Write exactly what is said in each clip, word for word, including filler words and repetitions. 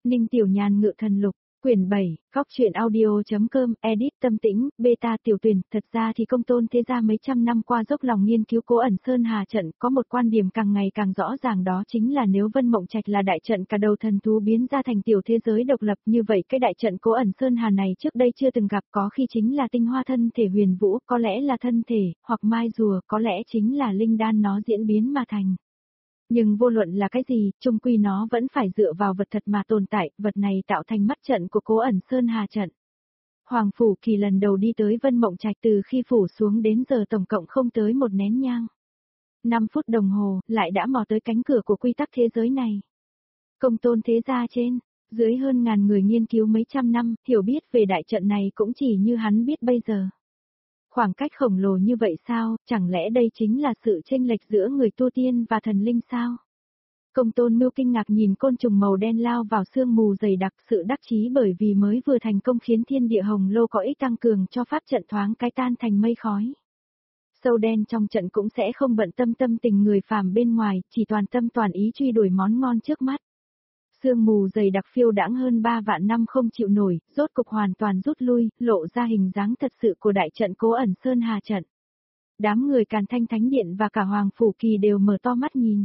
Ninh Tiểu Nhàn ngự thần lục, quyển bảy, góc truyện audio.com, edit tâm tĩnh, beta tiểu tuyển, thật ra thì công tôn thế gia mấy trăm năm qua dốc lòng nghiên cứu Cố Ẩn Sơn Hà trận, có một quan điểm càng ngày càng rõ ràng, đó chính là nếu Vân Mộng Trạch là đại trận cả đầu thần thú biến ra thành tiểu thế giới độc lập, như vậy cái đại trận Cố Ẩn Sơn Hà này trước đây chưa từng gặp, có khi chính là tinh hoa thân thể huyền vũ, có lẽ là thân thể, hoặc mai rùa, có lẽ chính là linh đan nó diễn biến mà thành. Nhưng vô luận là cái gì, chung quy nó vẫn phải dựa vào vật thật mà tồn tại, vật này tạo thành mắt trận của Cố Ẩn Sơn Hà trận. Hoàng Phủ Kỳ lần đầu đi tới Vân Mộng Trạch từ khi phủ xuống đến giờ tổng cộng không tới một nén nhang. năm phút đồng hồ, lại đã mò tới cánh cửa của quy tắc thế giới này. Công tôn thế gia trên, dưới hơn ngàn người nghiên cứu mấy trăm năm, hiểu biết về đại trận này cũng chỉ như hắn biết bây giờ. Khoảng cách khổng lồ như vậy sao, chẳng lẽ đây chính là sự chênh lệch giữa người tu tiên và thần linh sao? Công tôn Mưu kinh ngạc nhìn côn trùng màu đen lao vào sương mù dày đặc, sự đắc chí bởi vì mới vừa thành công khiến thiên địa hồng lô có ích tăng cường cho pháp trận thoáng cái tan thành mây khói. Sâu đen trong trận cũng sẽ không bận tâm tâm tình người phàm bên ngoài, chỉ toàn tâm toàn ý truy đuổi món ngon trước mắt. Sương mù dày đặc phiêu đãng hơn ba vạn năm không chịu nổi, rốt cục hoàn toàn rút lui, lộ ra hình dáng thật sự của đại trận Cố Ẩn Sơn Hà trận. Đám người Càn Thanh Thánh Điện và cả Hoàng Phủ Kỳ đều mở to mắt nhìn.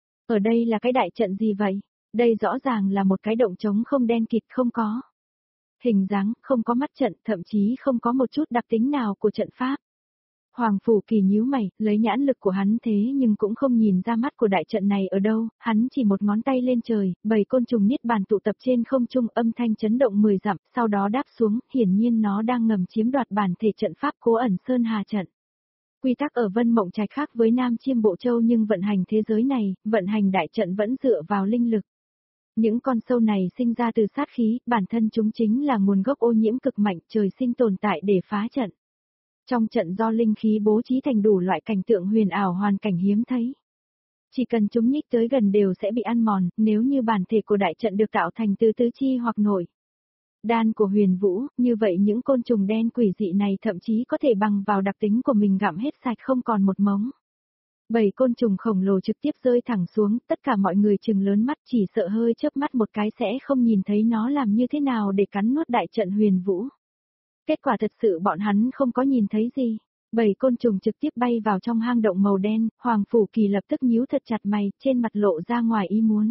Ở đây là cái đại trận gì vậy? Đây rõ ràng là một cái động trống không, đen kịt, không có hình dáng, không có mắt trận, thậm chí không có một chút đặc tính nào của trận pháp. Hoàng Phủ Kỳ nhíu mày, lấy nhãn lực của hắn thế nhưng cũng không nhìn ra mắt của đại trận này ở đâu, hắn chỉ một ngón tay lên trời, bầy côn trùng niết bàn tụ tập trên không trung, âm thanh chấn động mười dặm, sau đó đáp xuống, hiển nhiên nó đang ngầm chiếm đoạt bản thể trận pháp Cố Ẩn Sơn Hà trận. Quy tắc ở Vân Mộng Trạch khác với Nam Chiêm Bộ Châu, nhưng vận hành thế giới này, vận hành đại trận vẫn dựa vào linh lực. Những con sâu này sinh ra từ sát khí, bản thân chúng chính là nguồn gốc ô nhiễm cực mạnh, trời sinh tồn tại để phá trận. Trong trận do linh khí bố trí thành đủ loại cảnh tượng huyền ảo, hoàn cảnh hiếm thấy. Chỉ cần chúng nhích tới gần đều sẽ bị ăn mòn, nếu như bản thể của đại trận được tạo thành từ tứ chi hoặc nội đan của huyền vũ, như vậy những côn trùng đen quỷ dị này thậm chí có thể bằng vào đặc tính của mình gặm hết sạch không còn một mống. Bầy côn trùng khổng lồ trực tiếp rơi thẳng xuống, tất cả mọi người trừng lớn mắt, chỉ sợ hơi chớp mắt một cái sẽ không nhìn thấy nó làm như thế nào để cắn nuốt đại trận huyền vũ. Kết quả thật sự bọn hắn không có nhìn thấy gì. Bầy côn trùng trực tiếp bay vào trong hang động màu đen, Hoàng Phủ Kỳ lập tức nhíu thật chặt mày, trên mặt lộ ra ngoài ý muốn.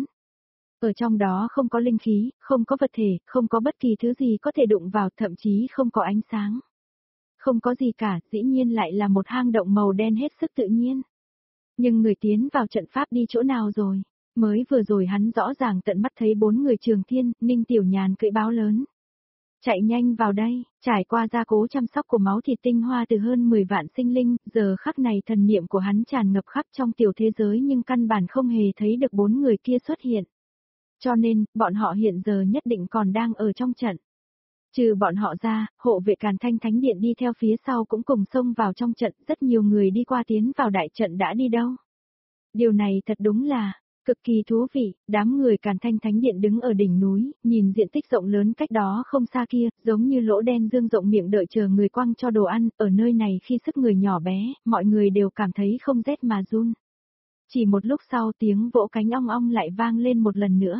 Ở trong đó không có linh khí, không có vật thể, không có bất kỳ thứ gì có thể đụng vào, thậm chí không có ánh sáng. Không có gì cả, dĩ nhiên lại là một hang động màu đen hết sức tự nhiên. Nhưng người tiến vào trận pháp đi chỗ nào rồi? Mới vừa rồi hắn rõ ràng tận mắt thấy bốn người Trường Thiên, Ninh Tiểu Nhàn cưỡi báo lớn. Chạy nhanh vào đây, trải qua gia cố chăm sóc của máu thịt tinh hoa từ hơn mười vạn sinh linh, giờ khắc này thần niệm của hắn tràn ngập khắp trong tiểu thế giới nhưng căn bản không hề thấy được bốn người kia xuất hiện. Cho nên, bọn họ hiện giờ nhất định còn đang ở trong trận. Trừ bọn họ ra, hộ vệ Càn Thanh Thánh Điện đi theo phía sau cũng cùng xông vào trong trận, rất nhiều người đi qua tiến vào đại trận đã đi đâu. Điều này thật đúng là cực kỳ thú vị. Đám người Càn Thanh Thánh Điện đứng ở đỉnh núi, nhìn diện tích rộng lớn cách đó không xa kia, giống như lỗ đen dương rộng miệng đợi chờ người quăng cho đồ ăn, ở nơi này khi sức người nhỏ bé, mọi người đều cảm thấy không rét mà run. Chỉ một lúc sau tiếng vỗ cánh ong ong lại vang lên một lần nữa.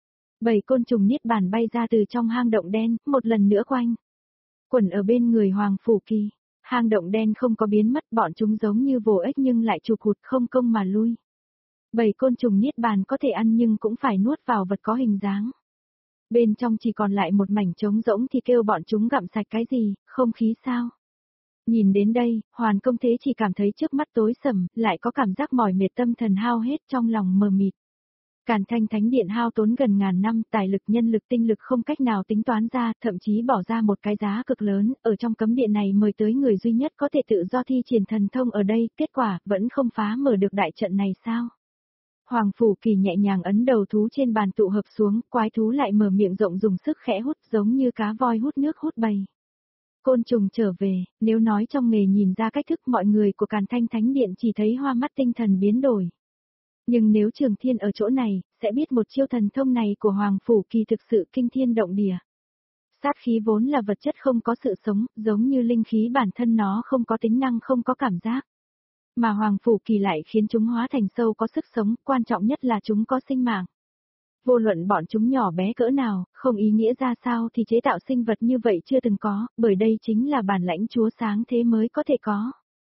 Bầy côn trùng niết bàn bay ra từ trong hang động đen, một lần nữa quanh quẩn ở bên người Hoàng Phủ Kỳ. Hang động đen không có biến mất, bọn chúng giống như vồ ếch nhưng lại chụp hụt không công mà lui. Bầy côn trùng niết bàn có thể ăn nhưng cũng phải nuốt vào vật có hình dáng. Bên trong chỉ còn lại một mảnh trống rỗng thì kêu bọn chúng gặm sạch cái gì, không khí sao? Nhìn đến đây, Hoàn Công Thế chỉ cảm thấy trước mắt tối sầm, lại có cảm giác mỏi mệt, tâm thần hao hết, trong lòng mờ mịt. Càn Thanh Thánh Điện hao tốn gần ngàn năm, tài lực, nhân lực, tinh lực không cách nào tính toán ra, thậm chí bỏ ra một cái giá cực lớn, ở trong cấm điện này mời tới người duy nhất có thể tự do thi triển thần thông ở đây, kết quả, vẫn không phá mở được đại trận này sao? Hoàng Phủ Kỳ nhẹ nhàng ấn đầu thú trên bàn tụ hợp xuống, quái thú lại mở miệng rộng dùng sức khẽ hút, giống như cá voi hút nước hút bầy. Côn trùng trở về, nếu nói trong nghề nhìn ra cách thức, mọi người của Càn Thanh Thánh Điện chỉ thấy hoa mắt, tinh thần biến đổi. Nhưng nếu Trường Thiên ở chỗ này, sẽ biết một chiêu thần thông này của Hoàng Phủ Kỳ thực sự kinh thiên động địa. Sát khí vốn là vật chất không có sự sống, giống như linh khí bản thân nó không có tính năng, không có cảm giác. Mà Hoàng Phủ Kỳ lại khiến chúng hóa thành sâu có sức sống, quan trọng nhất là chúng có sinh mạng. Vô luận bọn chúng nhỏ bé cỡ nào, không ý nghĩa ra sao thì chế tạo sinh vật như vậy chưa từng có, bởi đây chính là bản lãnh chúa sáng thế mới có thể có.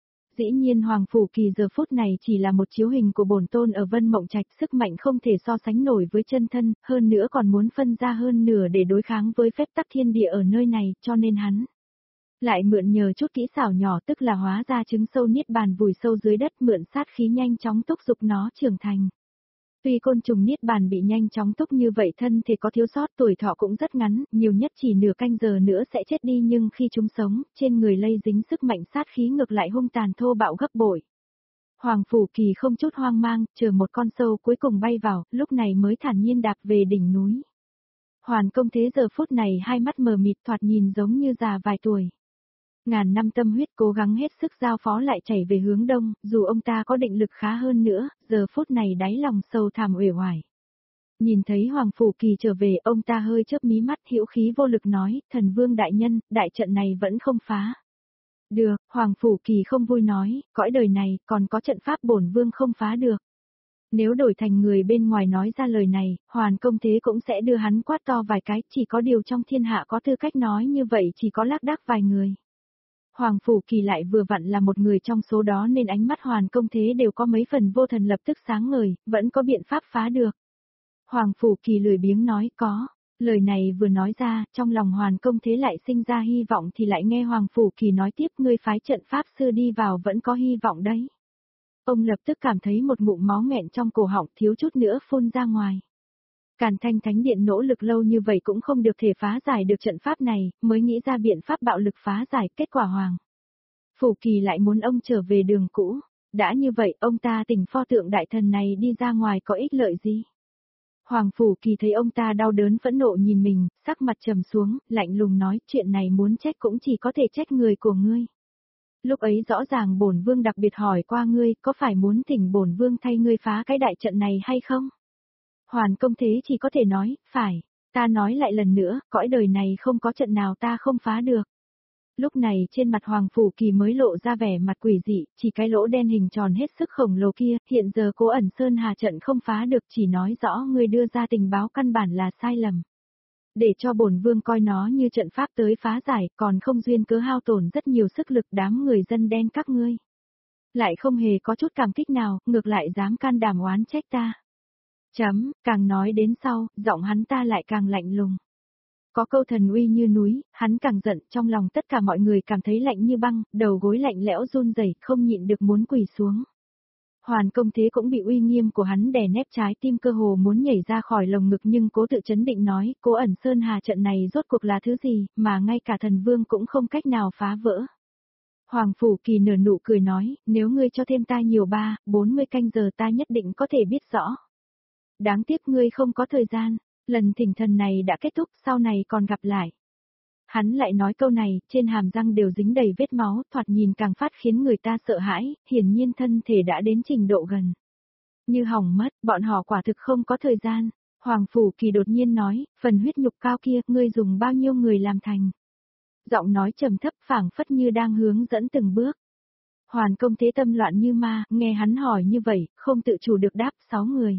Dĩ nhiên Hoàng Phủ Kỳ giờ phút này chỉ là một chiếu hình của bổn tôn ở Vân Mộng Trạch, sức mạnh không thể so sánh nổi với chân thân, hơn nữa còn muốn phân ra hơn nửa để đối kháng với phép tắc thiên địa ở nơi này, cho nên hắn lại mượn nhờ chút kỹ xảo nhỏ, tức là hóa ra trứng sâu niết bàn vùi sâu dưới đất, mượn sát khí nhanh chóng thúc giục nó trưởng thành. Tuy côn trùng niết bàn bị nhanh chóng thúc như vậy, thân thể có thiếu sót, tuổi thọ cũng rất ngắn, nhiều nhất chỉ nửa canh giờ nữa sẽ chết đi, nhưng khi chúng sống, trên người lây dính sức mạnh sát khí ngược lại hung tàn thô bạo gấp bội. Hoàng Phủ Kỳ không chút hoang mang, chờ một con sâu cuối cùng bay vào, lúc này mới thản nhiên đạp về đỉnh núi. Hoàn Công Thế giờ phút này hai mắt mờ mịt, thoạt nhìn giống như già vài tuổi. Ngàn năm tâm huyết cố gắng hết sức giao phó lại chảy về hướng đông, dù ông ta có định lực khá hơn nữa, giờ phút này đáy lòng sâu thẳm uể oải. Nhìn thấy Hoàng Phủ Kỳ trở về, ông ta hơi chớp mí mắt, hữu khí vô lực nói, thần vương đại nhân, đại trận này vẫn không phá. Được, Hoàng Phủ Kỳ không vui nói, cõi đời này, còn có trận pháp bổn vương không phá được. Nếu đổi thành người bên ngoài nói ra lời này, Hoàn Công Thế cũng sẽ đưa hắn quát to vài cái, chỉ có điều trong thiên hạ có tư cách nói như vậy chỉ có lác đác vài người. Hoàng Phủ Kỳ lại vừa vặn là một người trong số đó nên ánh mắt Hoàn Công Thế đều có mấy phần vô thần, lập tức sáng ngời, vẫn có biện pháp phá được. Hoàng Phủ Kỳ lười biếng nói có, lời này vừa nói ra, trong lòng Hoàn Công Thế lại sinh ra hy vọng thì lại nghe Hoàng Phủ Kỳ nói tiếp, ngươi phái trận pháp sư đi vào vẫn có hy vọng đấy. Ông lập tức cảm thấy một ngụm máu nghẹn trong cổ họng, thiếu chút nữa phun ra ngoài. Càn Thanh Thánh Điện nỗ lực lâu như vậy cũng không được thể phá giải được trận pháp này, mới nghĩ ra biện pháp bạo lực phá giải, kết quả Hoàng Phủ Kỳ lại muốn ông trở về đường cũ. Đã như vậy, ông ta tỉnh pho tượng đại thần này đi ra ngoài có ích lợi gì? Hoàng Phủ Kỳ thấy ông ta đau đớn phẫn nộ nhìn mình, sắc mặt trầm xuống, lạnh lùng nói, chuyện này muốn trách cũng chỉ có thể trách người của ngươi. Lúc ấy rõ ràng bổn vương đặc biệt hỏi qua ngươi, có phải muốn thỉnh bổn vương thay ngươi phá cái đại trận này hay không? Hoàn Công Thế chỉ có thể nói, phải, ta nói lại lần nữa, cõi đời này không có trận nào ta không phá được. Lúc này trên mặt Hoàng Phủ Kỳ mới lộ ra vẻ mặt quỷ dị, chỉ cái lỗ đen hình tròn hết sức khổng lồ kia, hiện giờ Cố Ẩn Sơn Hà trận không phá được, chỉ nói rõ ngươi đưa ra tình báo căn bản là sai lầm. Để cho bổn vương coi nó như trận pháp tới phá giải, còn không duyên cớ hao tổn rất nhiều sức lực đám người dân đen các ngươi. Lại không hề có chút cảm kích nào, ngược lại dám can đảm oán trách ta. Chấm, càng nói đến sau, giọng hắn ta lại càng lạnh lùng. Có câu thần uy như núi, hắn càng giận, trong lòng tất cả mọi người cảm thấy lạnh như băng, đầu gối lạnh lẽo run rẩy, không nhịn được muốn quỳ xuống. Hoàn Công Thế cũng bị uy nghiêm của hắn đè nép, trái tim cơ hồ muốn nhảy ra khỏi lồng ngực, nhưng cố tự chấn định nói, Cố Ẩn Sơn Hà trận này rốt cuộc là thứ gì, mà ngay cả thần vương cũng không cách nào phá vỡ. Hoàng Phủ Kỳ nở nụ cười nói, nếu ngươi cho thêm ta nhiều ba, bốn mươi canh giờ ta nhất định có thể biết rõ. Đáng tiếc ngươi không có thời gian, lần thỉnh thần này đã kết thúc, sau này còn gặp lại. Hắn lại nói câu này, trên hàm răng đều dính đầy vết máu, thoạt nhìn càng phát khiến người ta sợ hãi, hiển nhiên thân thể đã đến trình độ gần như hỏng mất, bọn họ quả thực không có thời gian. Hoàng Phủ Kỳ đột nhiên nói, phần huyết nhục cao kia, ngươi dùng bao nhiêu người làm thành? Giọng nói trầm thấp phảng phất như đang hướng dẫn từng bước. Hoàn Công Thế tâm loạn như ma, nghe hắn hỏi như vậy, không tự chủ được đáp, sáu người.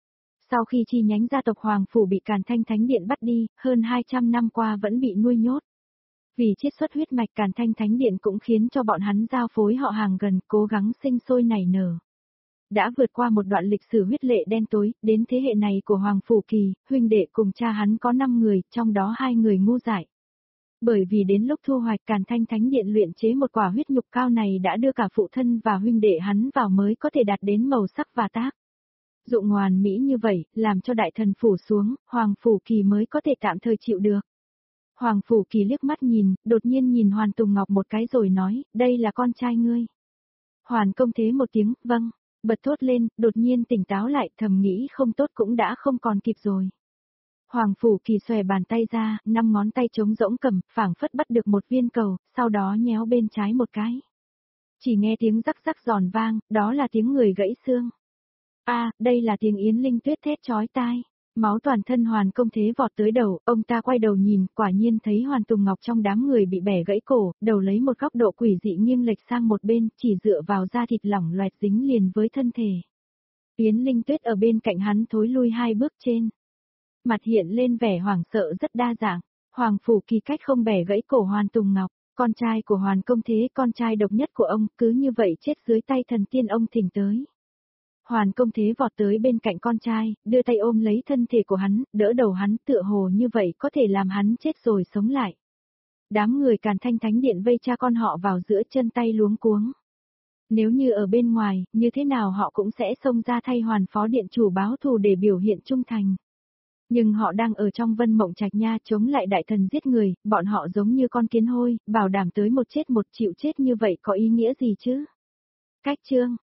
Sau khi chi nhánh gia tộc Hoàng Phủ bị Càn Thanh Thánh Điện bắt đi, hơn hai trăm năm qua vẫn bị nuôi nhốt. Vì chiết xuất huyết mạch, Càn Thanh Thánh Điện cũng khiến cho bọn hắn giao phối họ hàng gần, cố gắng sinh sôi nảy nở. Đã vượt qua một đoạn lịch sử huyết lệ đen tối, đến thế hệ này của Hoàng Phủ Kỳ, huynh đệ cùng cha hắn có năm người, trong đó hai người ngu dại. Bởi vì đến lúc thu hoạch, Càn Thanh Thánh Điện luyện chế một quả huyết nhục cao này đã đưa cả phụ thân và huynh đệ hắn vào mới có thể đạt đến màu sắc và tác dụng hoàn mỹ như vậy, làm cho đại thần phủ xuống, Hoàng Phủ Kỳ mới có thể tạm thời chịu được. Hoàng Phủ Kỳ liếc mắt nhìn, đột nhiên nhìn Hoàn Tùng Ngọc một cái rồi nói, đây là con trai ngươi. Hoàn Công Thế một tiếng, vâng, bật thốt lên, đột nhiên tỉnh táo lại, thầm nghĩ không tốt cũng đã không còn kịp rồi. Hoàng Phủ Kỳ xòe bàn tay ra, năm ngón tay trống rỗng cầm, phảng phất bắt được một viên cầu, sau đó nhéo bên trái một cái. Chỉ nghe tiếng rắc rắc giòn vang, đó là tiếng người gãy xương. A, à, đây là tiếng Yến Linh Tuyết thét chói tai. Máu toàn thân Hoàn Công Thế vọt tới đầu, ông ta quay đầu nhìn, quả nhiên thấy Hoàn Tùng Ngọc trong đám người bị bẻ gãy cổ, đầu lấy một góc độ quỷ dị nghiêng lệch sang một bên, chỉ dựa vào da thịt lỏng loẹt dính liền với thân thể. Yến Linh Tuyết ở bên cạnh hắn thối lui hai bước trên. Mặt hiện lên vẻ hoảng sợ rất đa dạng. Hoàng Phủ Kỳ cách không bẻ gãy cổ Hoàn Tùng Ngọc, con trai của Hoàn Công Thế, con trai độc nhất của ông, cứ như vậy chết dưới tay thần tiên ông thỉnh tới. Hoàn Công Thế vọt tới bên cạnh con trai, đưa tay ôm lấy thân thể của hắn, đỡ đầu hắn, tựa hồ như vậy có thể làm hắn chết rồi sống lại. Đám người Càn Thanh Thánh Điện vây cha con họ vào giữa, chân tay luống cuống. Nếu như ở bên ngoài, như thế nào họ cũng sẽ xông ra thay Hoàn Phó Điện Chủ báo thù để biểu hiện trung thành. Nhưng họ đang ở trong Vân Mộng Trạch nha, chống lại đại thần giết người, bọn họ giống như con kiến hôi, bảo đảm tới một chết một chịu chết như vậy có ý nghĩa gì chứ? Cách chương